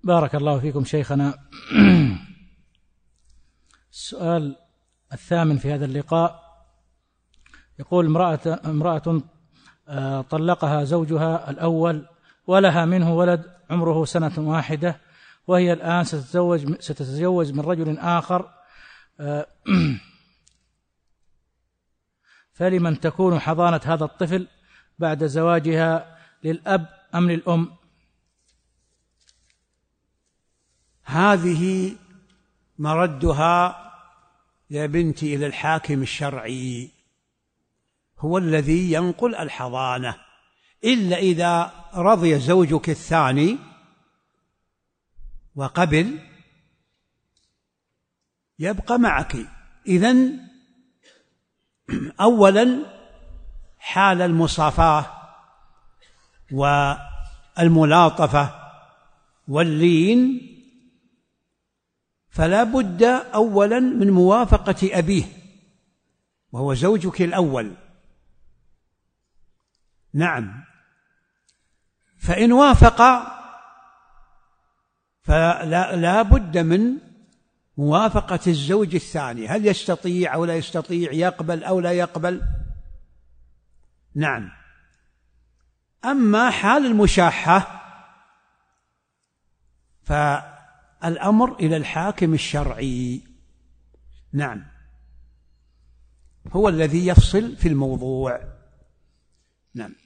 بارك الله فيكم شيخنا. السؤال الثامن في هذا اللقاء يقول: امرأة طلقها زوجها الأول ولها منه ولد عمره 1 سنة، وهي الآن ستتزوج من رجل آخر، فلمن تكون حضانة هذا الطفل بعد زواجها، للأب أم للأم؟ هذه مردها يا بنتي إلى الحاكم الشرعي، هو الذي ينقل الحضانة، إلا إذا رضي زوجك الثاني وقبل يبقى معك. إذن أولا حال المصافاة والملاطفة واللين، فلا بد أولا من موافقة أبيه وهو زوجك الأول. نعم، فإن وافق فلا بد من موافقة الزوج الثاني، هل يستطيع أو لا يستطيع، يقبل أو لا يقبل. نعم. أما حال المشاحة فالأمر إلى الحاكم الشرعي، نعم، هو الذي يفصل في الموضوع. نعم.